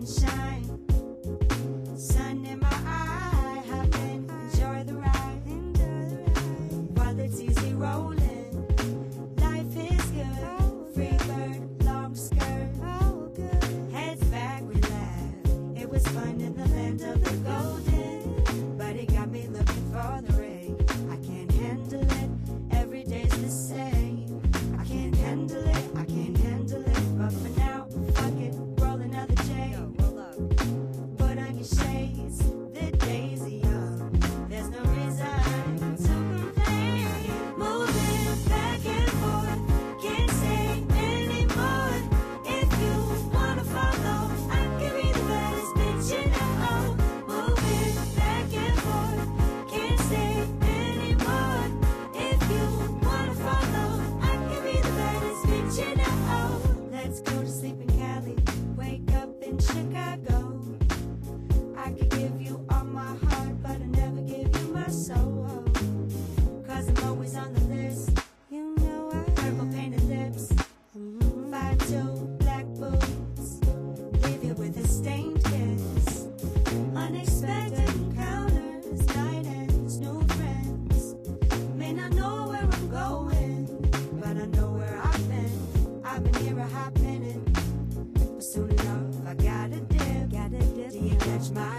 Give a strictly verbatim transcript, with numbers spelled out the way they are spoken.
and shine. Sun in my eye, hop in, enjoy the ride. While it's easy rolling, life is good. Free bird, long skirt, heads back, we laugh. It was fun in the land of the golden, but it got me looking for the rain. I can't handle it, every day's the same. I can't handle it, I can't handle it, but for now, fuck it, roll another J. Put on your shades, the days are young. There's no reason to complain. Moving back and forth, can't say anymore. If you wanna follow, I can be the baddest bitch you know. Moving back and forth, can't say anymore. If you wanna follow, I can be the baddest bitch you know. Let's go to sleep in Cali, wake up in Chicago. I could give you all my heart, but I never give you my soul. Cause I'm always on the list. You know I purple painted lips, five two black boots, leave you with a stained kiss. Unexpected encounters, night ends, new friends. May not know where I'm going, but I know where I've been. I've been here a hot minute, but soon enough I gotta dip. Gotta dip. Do you catch my